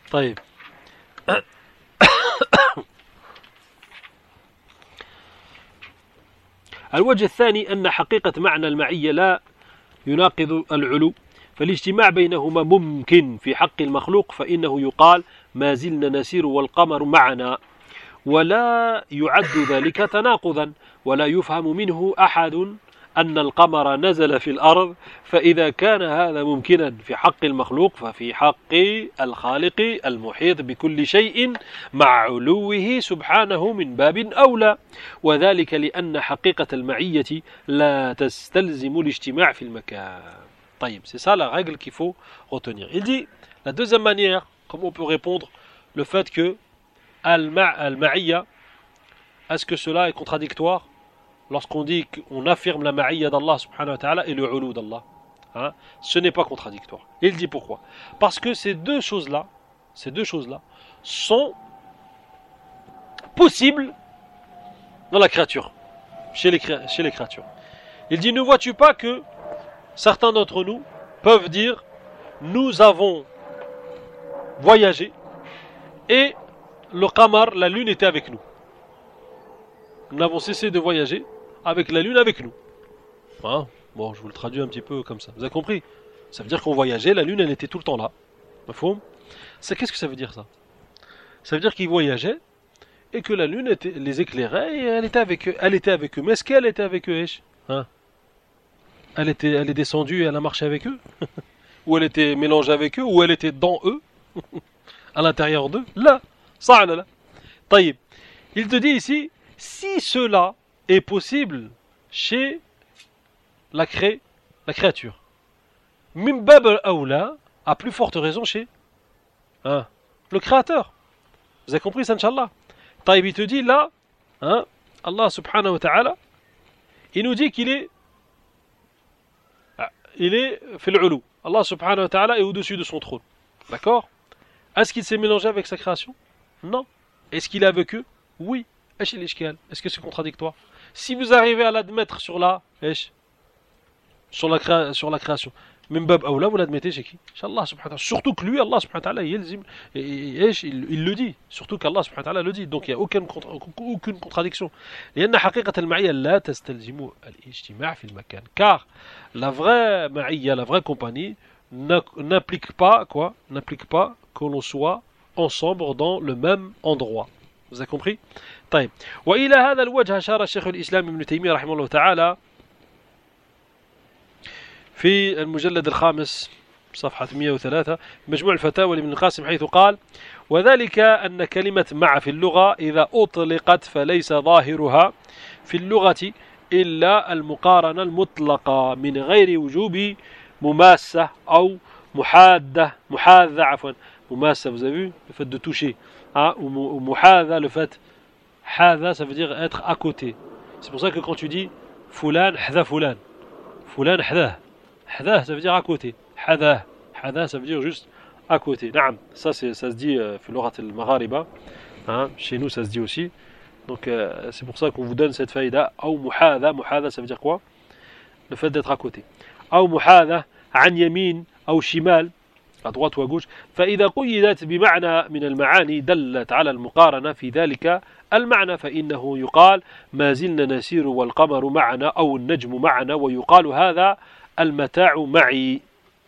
طيب الوجه الثاني أن حقيقة معنى المعية لا يناقض العلو، فالاجتماع بينهما ممكن في حق المخلوق، فإنه يقال ما زلنا نسير والقمر معنا، ولا يعد ذلك تناقضا، ولا يفهم منه أحد أن القمر نزل في الأرض، فإذا كان هذا ممكنا في حق المخلوق ففي حق الخالق المحيط بكل شيء مع علوه سبحانه من باب أولى، وذلك لأن حقيقة المعية لا تستلزم الاجتماع في المكان. طيب, c'est ça la règle qu'il faut retenir. Il dit, la deuxième manière, comment on peut répondre le fait que al-ma'iyya, est-ce que cela est contradictoire lorsqu'on dit qu'on affirme la ma'iyya d'Allah subhanahu wa ta'ala et le ulu d'Allah, hein? Ce n'est pas contradictoire. Il dit pourquoi? Parce que ces deux choses-là sont possibles dans la créature, chez les créatures. Il dit, ne vois-tu pas que certains d'entre nous peuvent dire nous avons voyagé et le qamar, la lune, était avec nous. Nous n'avons cessé de voyager avec la lune avec nous. Hein? Bon, je vous le traduis un petit peu comme ça. Vous avez compris? Ça veut dire qu'on voyageait, la lune elle était tout le temps là. Qu'est-ce que ça veut dire ça? Ça veut dire qu'ils voyageaient et que la lune les éclairait et elle était avec eux. Mais est-ce qu'elle était avec eux, hein? Elle est descendue et elle a marché avec eux? Ou elle était mélangée avec eux? Ou elle était dans eux? À l'intérieur d'eux? Là, ça là. Taïb. Il te dit ici, si cela est possible chez la créature, Min bab al-awla, à plus forte raison chez le créateur. Vous avez compris ça, Inch'Allah? Taïb, il te dit là, Allah subhanahu wa ta'ala, il nous dit qu'il est fait l'ulu. Allah subhanahu wa ta'ala est au-dessus de son trône. D'accord? Est-ce qu'il s'est mélangé avec sa création? Non. Est-ce qu'il est avec eux? Oui. Est-ce que c'est contradictoire? Si vous arrivez à l'admettre sur la création, même bab aoula, vous l'admettez chez qui? Chez Allah subhanahu wa ta'ala. Surtout que lui, Allah subhanahu wa ta'ala, il le dit. Surtout qu'Allah subhanahu wa ta'ala le dit. Donc il n'y a aucune contradiction. لأن حقيقة المعية لا تستلزم الاجتماع في المكان. Car la vraie ma'iyya, la vraie compagnie, n'implique pas que l'on soit ensemble dans le même endroit. Vous avez compris? طيب. وإلى هذا الوجه أشار الشيخ الإسلام ابن تيمية رحمه الله تعالى في المجلد الخامس صفحة 103 مجموع الفتاوى لابن القاسم، حيث قال: وذلك أن كلمة مع في اللغة إذا أطلقت فليس ظاهرها في اللغة إلا المقارنة المطلقة من غير وجوب مماسة أو محاذة عفوا. مماسة, vous avez vu, le fait de toucher, ou muhadha, le fait hadha, ça veut dire être à côté. C'est pour ça que quand tu dis fulan hadha fulan, fulan hadha, hadha ça veut dire à côté, hadha ça veut dire juste à côté. Naam, ça se dit في لغة المغاربة, chez nous ça se dit aussi. Donc c'est pour ça qu'on vous donne cette faïda. Ou muhadha ça veut dire quoi? Le fait d'être à côté. Ou muhadha عن يمين أو شمال, à droite ou à gauche. فإذا قيدت بمعنى من المعاني دلت على المقارنة في ذلك المعنى، فإنه يقال ما زلنا نسير والقمر معنا أو النجم معنا، ويقال هذا المتاع معي.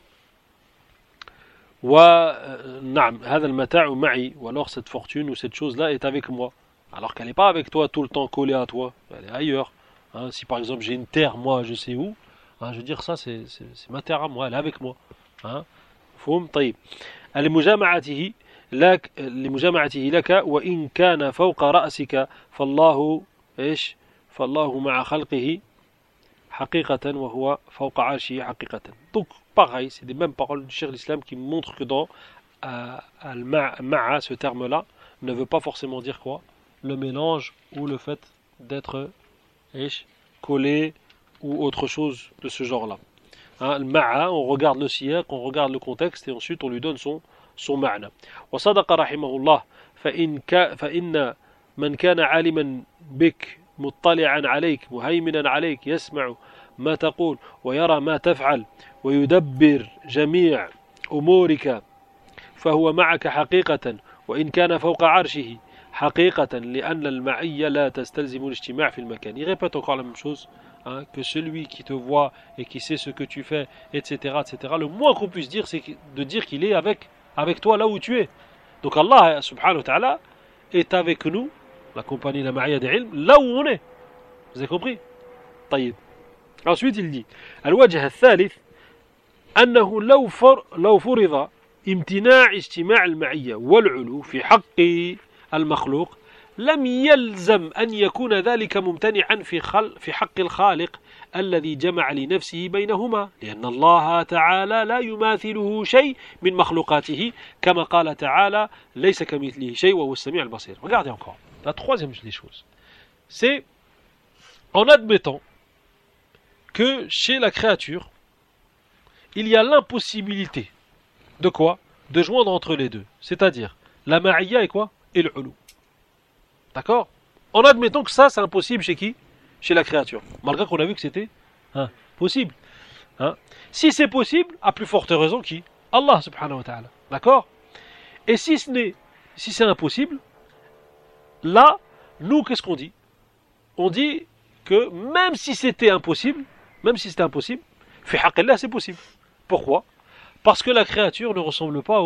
ونعم هذا المتاع معي, ou alors cette fortune ou cette chose-là est avec moi, alors qu'elle n'est pas avec toi tout le temps collée à toi, elle est ailleurs. Si par exemple j'ai une terre, moi je sais où, je veux dire ça c'est ma terre à moi, elle est avec moi. فهم طيب. لمجامعته لك وإن كان فوق رأسك فالله فالله مع خلقه حقيقة وهو فوق عرشه حقيقة. Donc pareil, c'est les mêmes paroles du Cheikh l'Islam qui montrent que dans al-ma'a, ce terme-là ne veut pas forcément dire quoi? Le mélange ou le fait d'être collé ou autre chose de ce genre-là. المعا, on regarde le siyaq, on regarde le contexte et ensuite on lui donne son معنى. وصدق رحمه الله فإن من كان عالما بك مطلعا عليك مهيمنا عليك يسمع ما تقول ويرى ما تفعل ويدبر جميع أمورك فهو معك حقيقة وإن كان فوق عرشه حقيقة لأن المعية لا تستلزم الاجتماع في المكان. Il répète encore la même chose, hein, que celui qui te voit et qui sait ce que tu fais, etc., etc. Le moins qu'on puisse dire, c'est de dire qu'il est avec toi là où tu es. Donc Allah subhanahu wa ta'ala est avec nous, la compagnie la ma'iyya des ilm, là où on est. Vous avez compris? طيب. Ensuite il dit الوجه الثالث أنه لو فرض امتناع اجتماع المعية والعلو في حق المخلوق لم يلزم أن يكون ذلك ممتنعا في حق الخالق الذي جمع لنفسه بينهما لأن الله تعالى لا يماثله شيء من مخلوقاته كما قال تعالى ليس كمثله شيء وهو السميع البصير. Regardez encore, la troisième des choses, c'est en admettant que chez la créature il y a l'impossibilité de quoi? De joindre entre les deux, c'est-à-dire la ma'iyya et quoi? Et le ulu. D'accord? En admettant que ça c'est impossible chez qui? Chez la créature, malgré qu'on a vu que c'était possible. Si c'est possible, à plus forte raison qui? Allah subhanahu wa ta'ala. D'accord? Et si c'est impossible, là, nous qu'est-ce qu'on dit? On dit que même si c'était impossible, fi haqqillah c'est possible. Pourquoi? Parce que la créature ne ressemble pas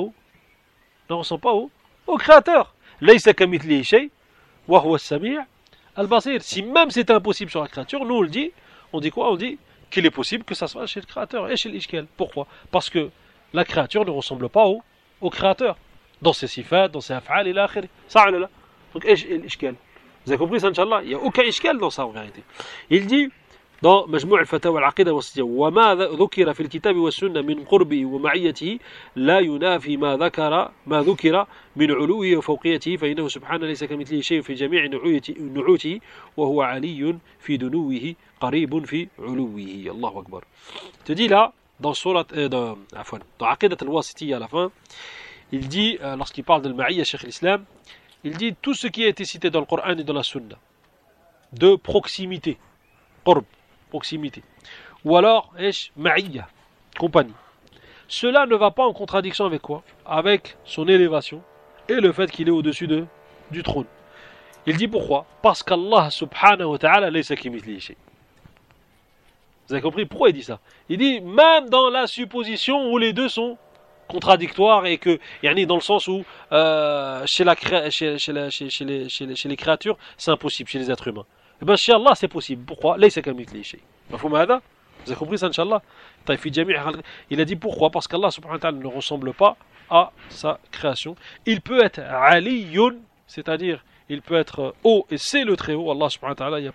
au créateur. Laysa kamithlihi shay wa huwa as-sami' al-basir. Si même c'est impossible sur la créature, nous on dit quoi? On dit qu'il est possible que ça soit chez le créateur et chez l'ishkal. Pourquoi? Parce que la créature ne ressemble pas au créateur dans ses sifat, dans ses af'al et l'akhir. Ça là. Donc l'ishkal. Vous avez compris ça, Inch'Allah? Il n'y a aucun ishkal dans ça en vérité. Il dit dans مجموع الفتاوى العقيدة والوسطية وما ذكر في الكتاب والسنة من قربه ومعيته لا ينافي ما ذكر من علوه وفوقيته فإنه سبحانه ليس كمثله شيء في جميع نعوته وهو علي في دنوه قريب في علوه. الله أكبر. te dit là dans عقيدة الواسطية à la fin, il dit lorsqu'il parle de l'Ma'iyya, Cheikh l'Islam, il dit tout ce qui a été cité dans le Coran et dans la Sunna de proximité, qurb, proximité, ou alors ma'iyya, compagnie, cela ne va pas en contradiction avec quoi? Avec son élévation et le fait qu'il est au-dessus du trône. Il dit pourquoi? Parce qu'Allah subhanahu wa ta'ala laysa kamithlihi shay. Vous avez compris pourquoi il dit ça? Il dit même dans la supposition où les deux sont contradictoires et que dans le sens où chez les créatures c'est impossible, chez les êtres humains. Et bien chez Allah c'est possible. Pourquoi? Laysa kamithlihi shay. Vous avez compris ça, Inch'Allah? Il a dit pourquoi? Parce qu'Allah subhanahu wa ta'ala ne ressemble pas à sa création. Il peut être aliyun, c'est-à-dire il peut être haut et c'est le très haut. Allah subhanahu wa ta'ala, il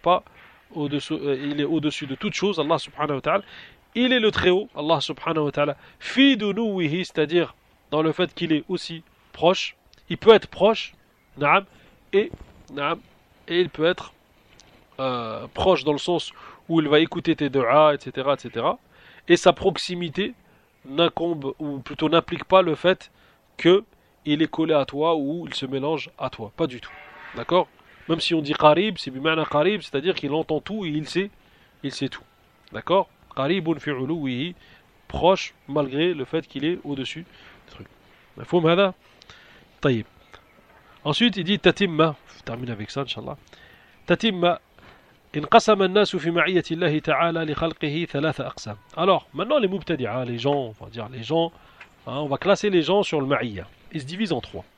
est au-dessus de toute chose. Allah subhanahu wa ta'ala, il est le très haut. Allah subhanahu wa ta'ala, fi dunuwihi, c'est-à-dire dans le fait qu'il est aussi proche. Il peut être proche, et il peut être proche dans le sens où il va écouter tes du'a, etc., etc. Et sa proximité n'incombe, ou plutôt n'implique pas le fait qu'il est collé à toi ou il se mélange à toi. Pas du tout. D'accord? Même si on dit qarib, c'est bima'na qarib, c'est-à-dire qu'il entend tout et il sait tout. D'accord? Qaribun fi uluwihi, proche malgré le fait qu'il est au-dessus du truc. Mafhoum hada? Taïb. Ensuite, il dit tatimma. Je termine avec ça, Inch'Allah. Tatimma. انقسم الناس في معية الله تعالى لخلقه ثلاثة أقسام. Alors, maintenant les mubtadi'a, les gens, on va classer les gens sur le ma'iyya. Ils se divisent en trois.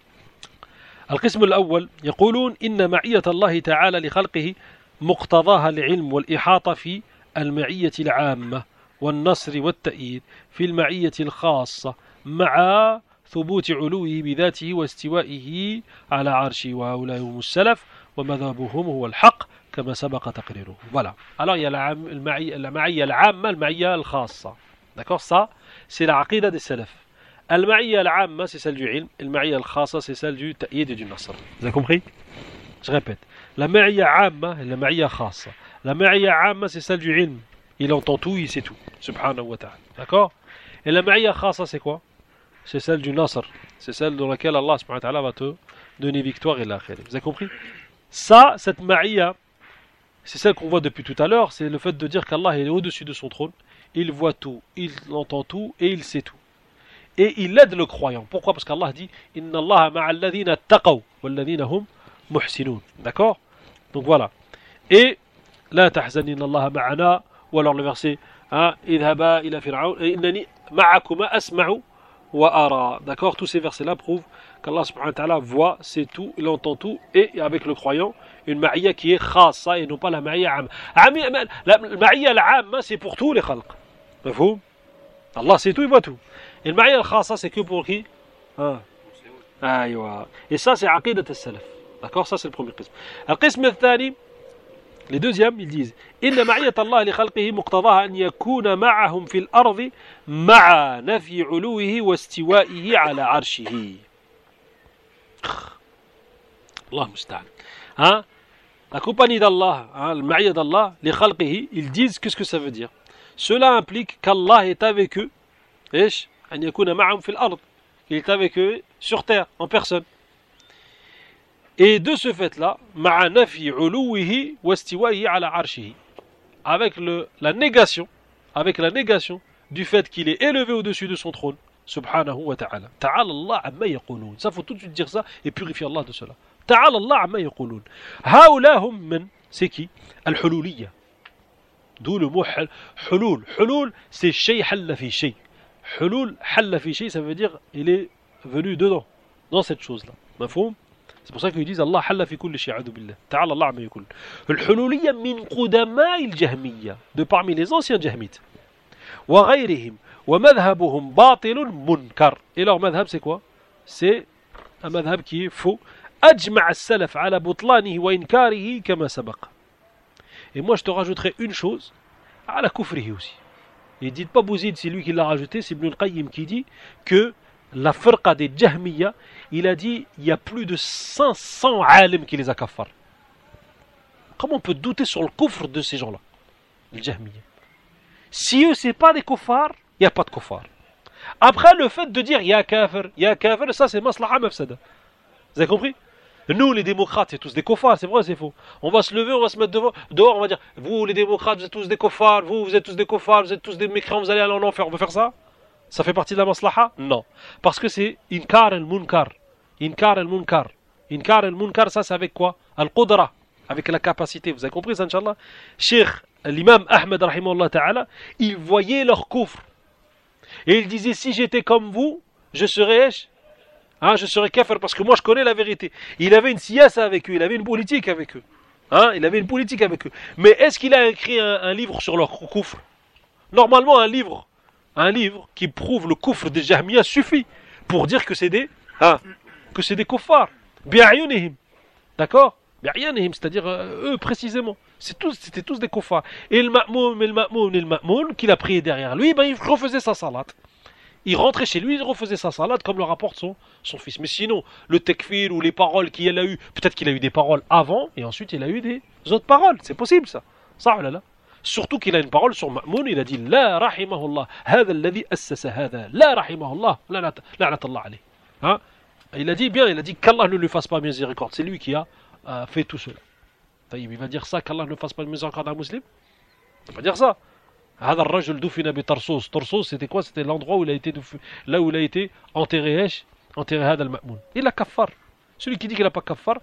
القسم الأول يقولون إن معية الله تعالى لخلقه مقتضاها العلم والإحاطة في المعية العامة والنصر والتأييد في المعية الخاصة مع ثبوت علوه بذاته واستوائه على عرشه وهؤلاء هم السلف ومذهبهم هو الحق كما سبق تقريره. Voilà. Alors il y a la ma'iyya al-'amma, la ma'iyya al-khassa. D'accord? Ça, c'est la aqida des salaf. Al-ma'iyya al-'amma, c'est celle du ilm. Al-ma'iyya al-khassa, c'est celle du ta'yid et du nasr. Vous avez compris? Je répète. La ma'iyya 'amma et la ma'iyya khassa. La ma'iyya 'amma, c'est celle du ilm. Il entend tout, il sait tout. Subhanahu wa ta'ala. D'accord? Et la ma'iyya khassa, c'est quoi? C'est celle du nasr. C'est celle dans laquelle Allah subhanahu wa ta'ala va te donner victoire et l'akhir. Vous avez compris? Ça, cette ma'iyya, c'est celle qu'on voit depuis tout à l'heure, c'est le fait de dire qu'Allah est au-dessus de son trône, il voit tout, il entend tout et il sait tout. et il aide le croyant. Pourquoi? Parce qu'Allah dit Inna Allah ma'al ladhina taqaw wal ladhina hum muhsinun. D'accord? Donc voilà. Et la tahzan inna Allah ma'ana, ou alors le verset idhaba ila fir'aun innani ma'akuma asma'u wa ara. D'accord? Tous ces versets-là prouvent qu'Allah subhanahu wa ta'ala voit, sait tout, il entend tout, et avec le croyant, une ma'iyya qui est khassa et non pas la ma'iyya am. La ma'iyya al-'amma, c'est pour tous les khalq. Mafhoum? Allah sait tout, il voit tout. Et le ma'iyya al-khassa, c'est que pour qui? Aïwa. Et ça, c'est aqidat al-salaf. D'accord? Ça, c'est le premier qism. Al-qism al-thani, les deuxièmes, ils disent إن معية الله لخلقه مقتضاها أن يكون معهم في الأرض مع نفي علوه واستوائه على عرشه. Allah musta'an. Hein? La compagnie d'Allah, le ma'iyya d'Allah, les khalqihi, ils disent qu'est-ce que ça veut dire. Cela implique qu'Allah est avec eux. إيش؟ أن يكون معهم في الأرض. Il est avec eux sur terre, en personne. Et de ce fait-là, مع نفي علوه واستوائه على عرشه. Avec la négation du fait qu'il est élevé au-dessus de son trône, subhanahu wa ta'ala. Ta'ala Allah amma yaqulun. Ça, faut tout de suite dire ça et purifier Allah de cela. Ta'ala Allah amma yaqulun. Haoula hum men, c'est qui? Al-hululiyya. D'où le mot hulul. Hulul, c'est shay halla fi shay. Hulul, halla fi shay, ça veut dire il est venu dedans, dans cette chose-là. Mafhoum? C'est pour ça qu'ils disent Allah halla fi kulli shay, a'udhu billah. Ta'ala Allah amma yaqulun. Al-hululiyya min qudama'i al-jahmiyya. De parmi les anciens jahmites. Wa ghayrihim. ومذهبهم باطل منكر. Et leur madhab c'est quoi? C'est un madhab qui est faux. أجمع السلف على بطلانه وإنكاره كما سبق. Et moi je te rajouterai une chose, على كفره aussi. Et dites pas Bouzid, c'est lui qui l'a rajouté, c'est Ibn al-Qayyim qui dit que la firqa des Jahmiya, il a dit il y a plus de 500 alim qui les a kaffar. Comment on peut douter sur le kufr de ces gens-là, les Jahmiya? Si eux c'est pas des kuffars, il n'y a pas de kuffar. Après, le fait de dire ya kafir, ça c'est maslaha mafsada. Vous avez compris? Nous, les démocrates, c'est tous des kuffars, c'est vrai, c'est faux. On va se lever, on va se mettre dehors, on va dire vous, les démocrates, vous êtes tous des kuffars, vous êtes tous des kuffars, vous êtes tous des mécréants, vous allez aller en enfer. On veut faire ça? Ça fait partie de la maslaha? Non. Parce que c'est inkar al-munkar. Inkar al-munkar. Inkar al-munkar, ça c'est avec quoi? Al-qudra. Avec la capacité. Vous avez compris ça, Inch'Allah? Cheikh, l'imam Ahmed, rahimahullah ta'ala, il voyait leur kufr. Et il disait, si j'étais comme vous, je serais kafir, parce que moi je connais la vérité. Il avait une siyasa avec eux, il avait une politique avec eux. Il avait une politique avec eux. Mais est-ce qu'il a écrit un livre sur leur kufr? Normalement, un livre qui prouve le kufr des Jahmiya suffit pour dire que c'est des kuffars. Bi'ayunihim. D'accord? Bi'ayunihim, c'est-à-dire eux précisément. C'était tous des kuffars. Et le ma'moun qu'il a prié derrière lui, il refaisait sa salat. Il rentrait chez lui, il refaisait sa salat comme le rapporte son fils. Mais sinon, le tekfir ou les paroles qu'il a eu, peut-être qu'il a eu des paroles avant et ensuite il a eu des autres paroles. C'est possible ça. Ça, là. Surtout qu'il a une parole sur Ma'moun, il a dit La rahimahullah, hadha alladhi assasa hadha, la rahimahullah, la'natullah alayh. Il a dit qu'Allah ne lui fasse pas miséricorde. C'est lui qui a fait tout cela. Il va dire ça, qu'Allah ne fasse pas de miséricorde à un musulman? Il va dire ça. هذا الرجل دفن بطرسوس. Tarsus, c'était quoi? C'était l'endroit où il a été enterré هذا المأمون. Il a kaffar. Celui qui dit qu'il n'a pas kaffar,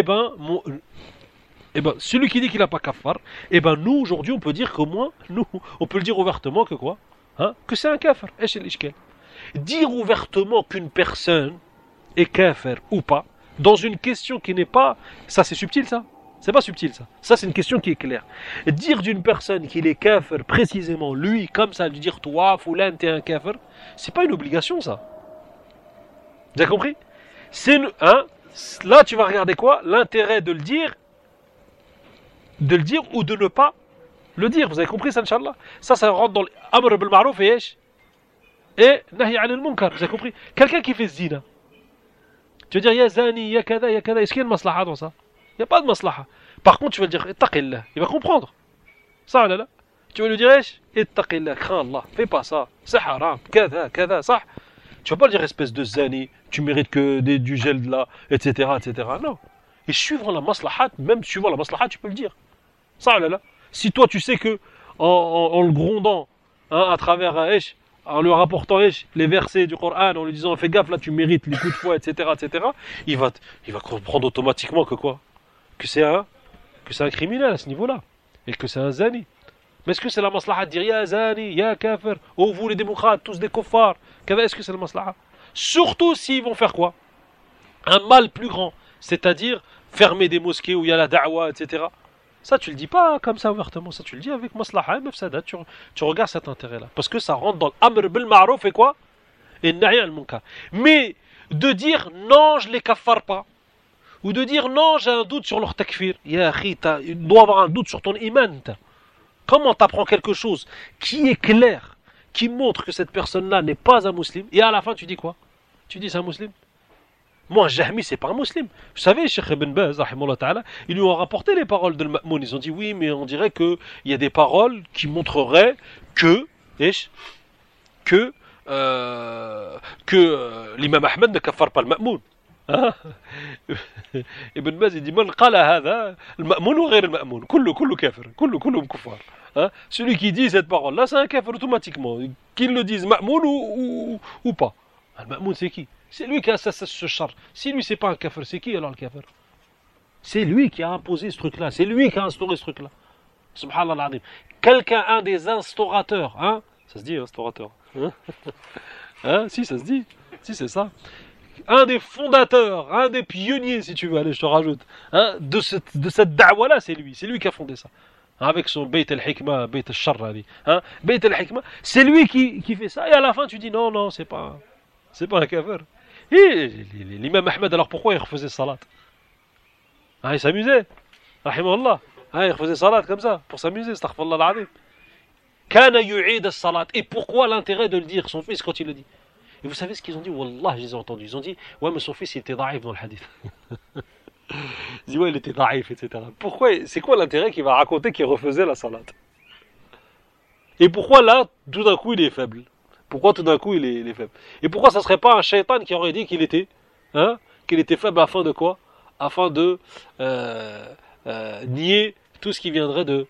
celui qui dit qu'il n'a pas kaffar, nous aujourd'hui on peut dire qu'au moins, on peut le dire ouvertement que quoi? Que c'est un kafir. Dire ouvertement qu'une personne est kafir ou pas, dans une question qui n'est pas... Ça c'est subtil ça? C'est pas subtil ça. Ça c'est une question qui est claire. Dire d'une personne qu'il est kafir précisément, lui, comme ça, lui dire toi, Foulan, t'es un kafir, c'est pas une obligation ça. Vous avez compris? Là tu vas regarder quoi? L'intérêt de le dire ou de ne pas le dire. Vous avez compris ça, Inch'Allah? Ça rentre dans l'amr bil ma'ruf et nahy anil munkar. Vous avez compris? Quelqu'un qui fait zina. Tu veux dire ya zani, ya kada, ya kada. Est-ce qu'il y a une maslaha dans ça? Il n'y a pas de maslaha. Par contre, tu vas lui dire ittaqillah. Il va comprendre. Ça, là. Tu vas lui dire ittaqillah, crains Allah. Fais pas ça. C'est haram. Kada, ça. Tu vas pas lui dire espèce de zani. Tu mérites que du gel là, etc. Non. Et suivant la maslahat, même suivant la maslahat, tu peux le dire. Ça, là. Si toi, tu sais que en le grondant, à travers en lui rapportant les versets du Coran, en lui disant fais gaffe là tu mérites les coups de fouet, etc., il va comprendre automatiquement que quoi, que c'est un criminel à ce niveau-là et que c'est un zani. Mais est-ce que c'est la maslaha de dire ya zani, ya kafir, oh vous les démocrates, tous des kuffars, est-ce que c'est la maslaha? Surtout s'ils vont faire quoi? Un mal plus grand, c'est-à-dire fermer des mosquées où il y a la da'wa, etc. Ça, tu le dis pas comme ça ouvertement, ça tu le dis avec maslaha, mafsada, tu regardes cet intérêt-là. Parce que ça rentre dans l'amr bil ma'ruf et quoi? Et nahy al munkar. Mais de dire non, je les kaffare pas, ou de dire non, j'ai un doute sur leur takfir, ya akhi, tu dois avoir un doute sur ton iman. Comment t'apprends quelque chose qui est clair, qui montre que cette personne-là n'est pas un musulman, et à la fin tu dis quoi? Tu dis c'est un musulman? Moi, Jahmi, c'est pas un musulman. Vous savez, Cheikh Ibn Baz, ils lui ont rapporté les paroles de Ma'moun. Ils ont dit oui, mais on dirait qu'il y a des paroles qui montreraient que, l'imam Ahmed ne kaffare pas le Ma'moun. Ibn Baz, il dit Man qala hadha, le Ma'moun ou غير المأمون, kullu kafir, kullu kuffar. Celui qui dit cette parole-là, c'est un kafir automatiquement. Qu'il le dise Ma'moun ou pas. Le Ma'moun, c'est qui? C'est lui qui a ce char. Si lui, c'est pas un kafir, c'est qui alors le kafir? C'est lui qui a imposé ce truc-là. C'est lui qui a instauré ce truc-là. Subhanallah. Quelqu'un, un des instaurateurs, hein? Ça se dit, instaurateur. Si, ça se dit. Si, c'est ça. Un des fondateurs, un des pionniers, si tu veux, allez, je te rajoute, hein, de cette da'wa-là, c'est lui. C'est lui qui a fondé ça. Avec son Bayt al-Hikmah, Bayt al-Sharr, hein, Bayt al-Hikmah, c'est lui qui fait ça. Et à la fin, tu dis non, c'est pas un kafir. Et l'imam Ahmed, alors pourquoi il refaisait salat? Il s'amusait. Rahimahullah. Il refaisait salat comme ça, pour s'amuser, astaghfirullah al-azim. Kana yu'id as-salat. Et pourquoi l'intérêt de le dire, son fils, quand il le dit? Et vous savez ce qu'ils ont dit? Wallah, je les ai entendus. Ils ont dit, ouais, mais son fils, il était daïf dans le hadith. Ils disent, ouais, il était daïf, etc. Pourquoi? C'est quoi l'intérêt qu'il va raconter qu'il refaisait la salat? Et pourquoi là, tout d'un coup, il est faible? Pourquoi tout d'un coup, il est faible? Et pourquoi ça serait pas un shaitan qui aurait dit qu'il était faible afin de quoi? Afin de nier tout ce qui viendrait de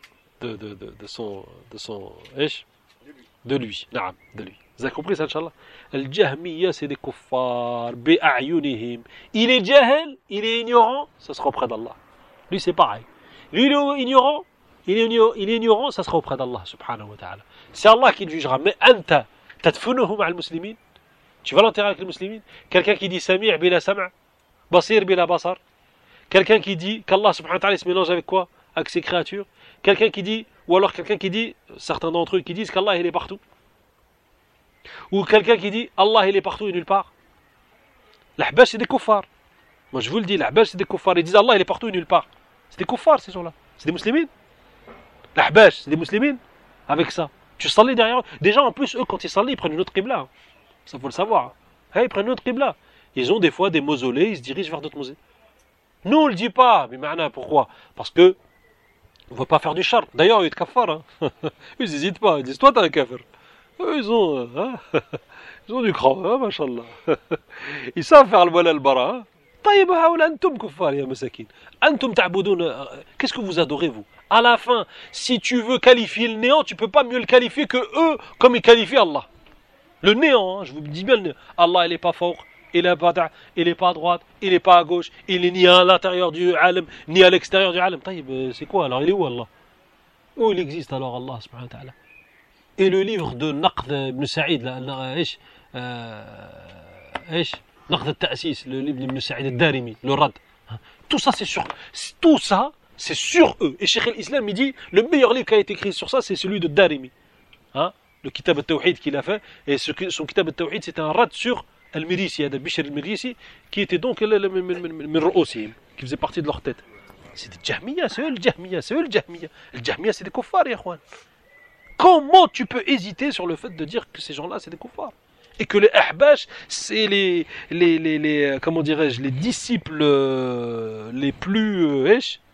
lui. Vous avez compris ça, Inch'Allah? Al-Jahmiya, c'est des kuffars, bi'a'yunihim. Il est jahil, il est ignorant, ça sera auprès d'Allah. Lui, c'est pareil. Lui, il est ignorant, ça sera auprès d'Allah, subhanahu wa ta'ala. C'est Allah qui le jugera. Mais anta, tadfunuhu ma'al muslimin. Tu vas l'enterrer avec les musulmans? Quelqu'un qui dit Sami' bila sam', Basir bila basar. Quelqu'un qui dit qu'Allah subhanahu wa ta'ala se mélange avec quoi? Avec ses créatures. Quelqu'un qui dit, ou alors quelqu'un qui dit, certains d'entre eux qui disent qu'Allah il est partout. Ou quelqu'un qui dit Allah il est partout et nulle part. L'ahbash c'est des kuffars. Moi je vous le dis, l'ahbash c'est des kuffars. Ils disent Allah il est partout et nulle part. C'est des kuffars ces gens-là. C'est des musulmans. L'ahbash c'est des musulmans. Avec ça. Tu sallis derrière eux. Déjà en plus eux quand ils sallient ils prennent une autre qibla. Ça faut le savoir. Ils prennent une autre qibla. Ils ont des fois des mausolées, ils se dirigent vers d'autres mausolées. Nous on le dit pas. Mais maintenant pourquoi? Parce que on ne va pas faire du char. D'ailleurs ils te kaffarent. Ils n'hésitent pas. Ils disent toi t'es un kafir. Ils ont du cran, machallah. Ils savent faire le wala al-bara. طيب هؤلاء أنتم كفار يا مساكين. أنتم تعبدون. Qu'est-ce que vous adorez vous? À la fin, si tu veux qualifier le néant, tu peux pas mieux le qualifier que eux, comme ils qualifient Allah. Le néant, je vous dis bien le néant. Allah, il est pas fort, il est pas droit, il est pas à droite, il est pas à gauche, il est ni à l'intérieur du alam, ni à l'extérieur du alam. طيب, c'est quoi alors? Il est où Allah? Où il existe alors Allah subhanahu wa ta'ala? Et le livre de Naqd ibn Sa'id, Naqd al-Ta'sis, le livre d'Ibn Sa'id al-Darimi, le Rad. Tout ça, c'est sur eux. Et Cheikh al-Islam, il dit, le meilleur livre qui a été écrit sur ça, c'est celui de Darimi. Le Kitab al-Tawhid qu'il a fait. Et son Kitab al-Tawhid, c'était un Rad sur Al-Mirisi, Bishr al-Mirisi, qui était donc qui faisait partie de leur tête. C'est des Jahmiya, c'est eux le Jahmiya. Le Jahmiya, c'est des kuffars, ya khwan. Comment tu peux hésiter sur le fait de dire que ces gens-là, c'est des kuffars? Et que les ahbash, c'est les comment dirais-je, les disciples les plus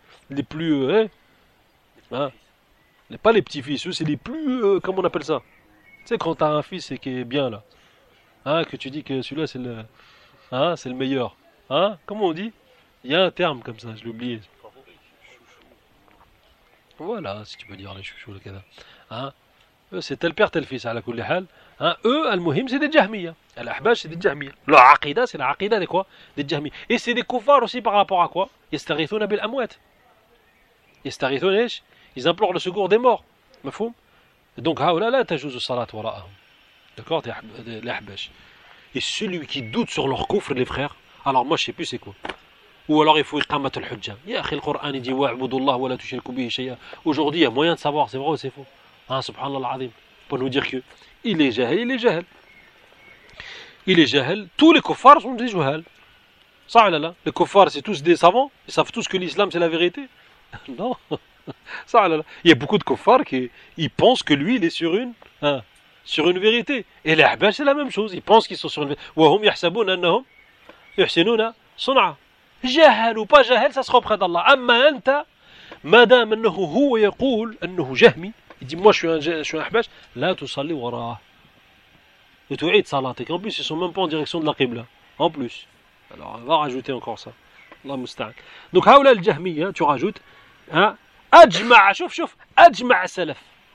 pas les petits-fils, eux, c'est les plus, comment on appelle ça? Tu sais, quand t'as un fils et qui est bien, là, que tu dis que celui-là, c'est le meilleur. Comment on dit? Il y a un terme comme ça, je l'ai oublié. Voilà, si tu peux dire les chouchous, le cadavre. C'est tel père, tel fils, à la kulli hal. Hein, eux, Al-Muhim, c'est des Jahmiya. Al-Ahbash, c'est des Jahmiya. Leur Aqida, c'est la Aqida des quoi? Des Jahmiya. Et c'est des kuffars aussi par rapport à quoi? Yastaghithuna bil amwat. Yastaghithuna ish? Ils implorent le secours des morts. Mafhoum? Donc, haoula la tajuzu salat wara'ahum. D'accord? Les Ahbash. Et celui qui doute sur leur kufr, les frères, alors moi je sais plus c'est quoi. Ou alors il faut iqamat al-hujja. Ya akhi, le Coran il dit wa'budullah wa la tushriku bihi shay'a. Aujourd'hui il y a moyen de savoir, c'est vrai ou c'est faux. Hein, subhanallah al-azim. Pour nous dire que il est jahil, il est jahil. Il est jahil. Tous les kuffars sont des juhal. Ça là. Les kuffars c'est tous des savants. Ils savent tous que l'islam c'est la vérité. Non. Ça là. Il y a beaucoup de kuffars qui ils pensent que lui il est sur une vérité. Et les ahbash c'est la même chose. Ils pensent qu'ils sont sur une vérité. Wa hum yahsabuna annahum yuhsinuna sun'a. جهل ou pas جهل ça se reprend d'Allah. أما أنت ما دام أنه هو يقول أنه جهمي il dit moi je suis un ahbash لا تصلي وراه وتعيد صلاتك. En plus ils sont même pas en direction de la Qibla en plus. Alors on va rajouter encore ça. Allah musta'an. Donc هؤلاء الجهمية tu rajoutes hein أجمع شوف أجمع السلف.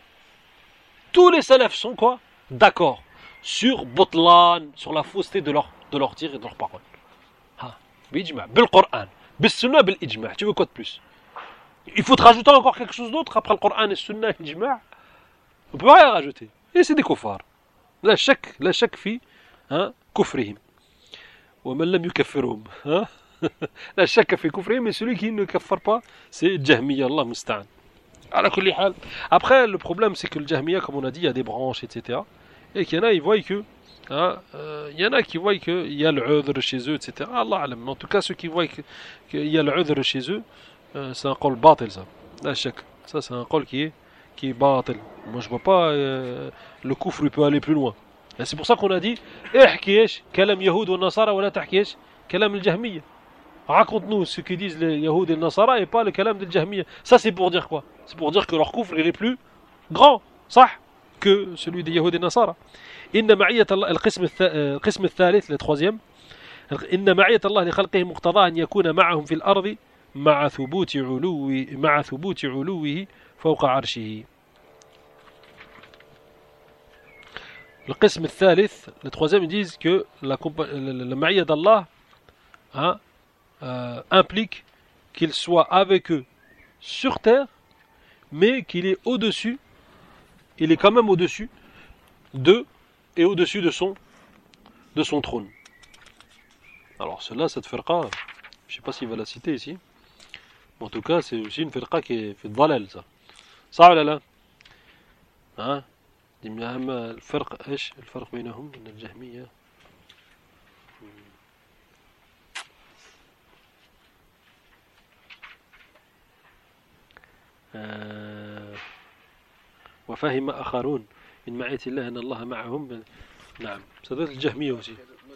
Tous les salafs sont quoi? D'accord sur butlan, sur la fausseté de leur tir et de leurs paroles. Bijma, bil Coran, bil Sunna, bil Ijma. Tu veux quoi de plus? Il faut te rajouter encore quelque chose d'autre après le Coran et le Sunna et l'Ijma. On peut rien rajouter. Et c'est des kuffars. La chak fi kufrihim. Wa man lam yukaffiruhum. La chak fi kufrihim, mais celui qui ne kaffar pas, c'est Jahmiya, Allah musta'an. Ala kulli hal. Après, le problème, c'est que le Jahmiya, comme on a dit, il y a des branches, etc. Et qu'il y en a, ils voient que il y en a qui voient qu'il y a le udhr chez eux, etc. Allah alam. En tout cas, ceux qui voient qu'il y a le udhr chez eux, c'est un qol batil, ça. La chak. Ça, c'est un qol qui est batil. Moi, je vois pas le kufr, il peut aller plus loin. Et c'est pour ça qu'on a dit ihki ايش كلام يهود والنصارى ولا تحكي ايش كلام الجهمية. Raconte-nous ce que disent les Yahoud et les Nasara et pas le kalam del Jahmiya. Ça, c'est pour dire quoi? C'est pour dire que leur kufr, il est plus grand, صح, que celui des Yahoud et Nasara. إن معية الله القسم الثالث le troisième إن معية الله لخلقه مقتضاه أن يكون معهم في الأرض مع ثبوت علوه فوق عرشه. القسم الثالث le troisième ils disent que la معية d'Allah implique qu'il soit avec eux sur terre mais qu'il est au-dessus, il est quand même au-dessus d'eux et au-dessus de son trône. Alors cela, cette firqa, je ne sais pas s'il va la citer ici, mais en tout cas c'est aussi une firqa qui est fait dhalal, ça. Ça ou là hein? الفرق ايش الفرق بينهم من الجهمية وفهم آخرون من معية الله أن الله معهم. نعم ça doit être le Jahmiya aussi.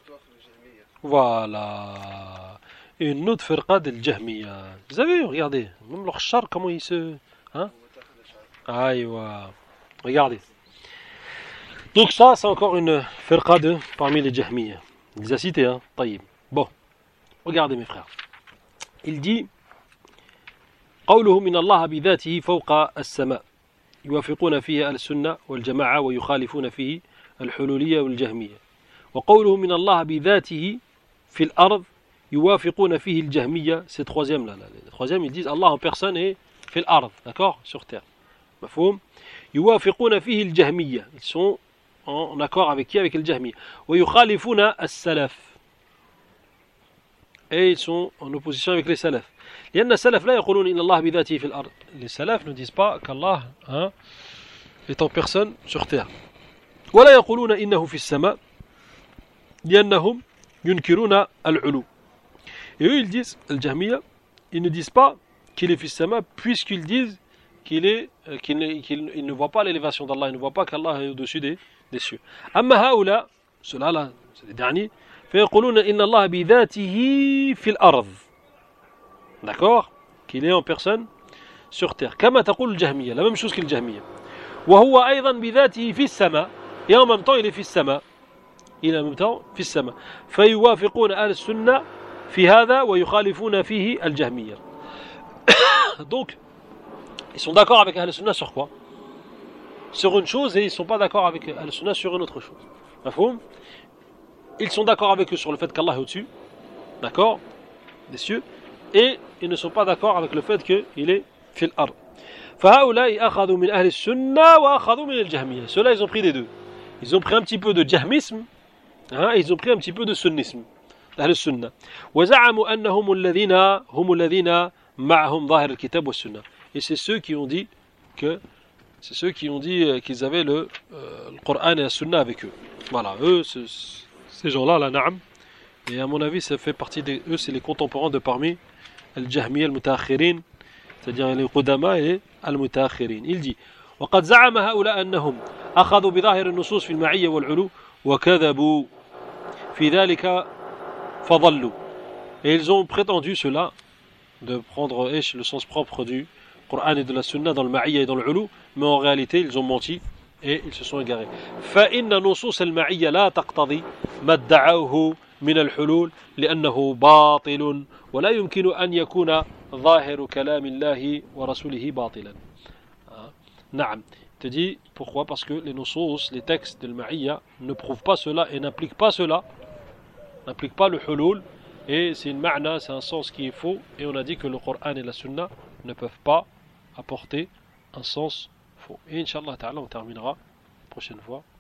Voilà une autre firqa del Jahmiya. Vous avez vu, regardez même leur char comment ils se hein aïwa regardez. Donc ça c'est encore une firqa parmi les Jahmiya. Il les a cités hein. طيب. Bon regardez mes frères, il dit قوله من الله بذاته فوق السماء يوافقون فيه أهل السنة والجماعة ويخالفون فيه الحلولية والجهمية. وقوله من الله بذاته في الأرض يوافقون فيه الجهمية. C'est troisième là. Le troisième ils disent Allah en personne est في الأرض, d'accord, sur terre. مفهوم. يوافقون فيه الجهمية. Ils sont en accord avec qui? Avec le Jahmiya. ويخالفون السلف. Et ils sont en opposition avec les salaf. لأن السلف لا يقولون إن الله بذاته في الأرض. Les salaf ne disent pas qu'Allah est en personne sur terre. ولا يقولون إنه في السماء لأنهم ينكرون العلو. Et eux ils disent, الجهمية, ils ne disent pas qu'il est في السماء puisqu'ils disent qu'il ne voit pas l'élévation d'Allah, ils ne voient pas qu'Allah est au-dessus des cieux. أما هؤلاء, ceux-là là, c'est les derniers, فيقولون إن الله بذاته في الأرض. D'accord, qu'il est en personne sur terre. كما تقول الجهمية, la même chose que le Jahmiya. وهو أيضا بذاته في السماء. Et en même temps il est في السماء. Il est en même temps في السماء. فيوافقون أهل السنة في هذا ويخالفون فيه الجهمية. Donc ils sont d'accord avec أهل السنة sur quoi? sur une chose et ils ne sont pas d'accord avec Al-Sunnah sur une autre chose. Mafhoum? Ils sont d'accord avec eux sur le fait qu'Allah est au-dessus, d'accord, des cieux, et ils ne sont pas d'accord avec le fait qu'il est fil ard. فهؤلاء أخذوا من أهل السنة وأخذوا من الجهمية. Ceux-là, ils ont pris des deux. Ils ont pris un petit peu de jahmisme, hein, et ils ont pris un petit peu de sunnisme. أهل السنة. وزعموا أنهم الذين هم الذين معهم ظاهر الكتاب والسنة. Et c'est ceux qui ont dit qu'ils avaient le Coran et la Sunna avec eux. Voilà, eux, ces gens-là, la na'am. Et à mon avis, ça fait partie des eux, c'est les contemporains de parmi al-Jahmiya al-Mutaakhirin, c'est-à-dire les Qudama et al-Mutaakhirin. Il dit وقد زعم هؤلاء أنهم أخذوا بظاهر النصوص في المعية والعلو وكذبوا في ذلك فضلوا. Et ils ont prétendu cela, de prendre le sens propre du Coran et de la Sunna dans le Ma'iyya et dans le Ulu, mais en réalité ils ont menti et ils se sont égarés. فإن نصوص المعية لا تقتضي ما ادعوه من الحلول لأنه باطل ولا يمكن أن يكون ظاهر كلام الله ورسوله باطلا. نعم. Il te dit pourquoi? Parce que les nusus, les textes de Ma'iyya ne prouvent pas cela et n'impliquent pas cela, n'impliquent pas le hulul, et c'est une ma'na, c'est un sens qui est faux, et on a dit que le Coran et la Sunna ne peuvent pas apporter un sens faux. Et Inch'Allah ta'ala, on terminera la prochaine fois.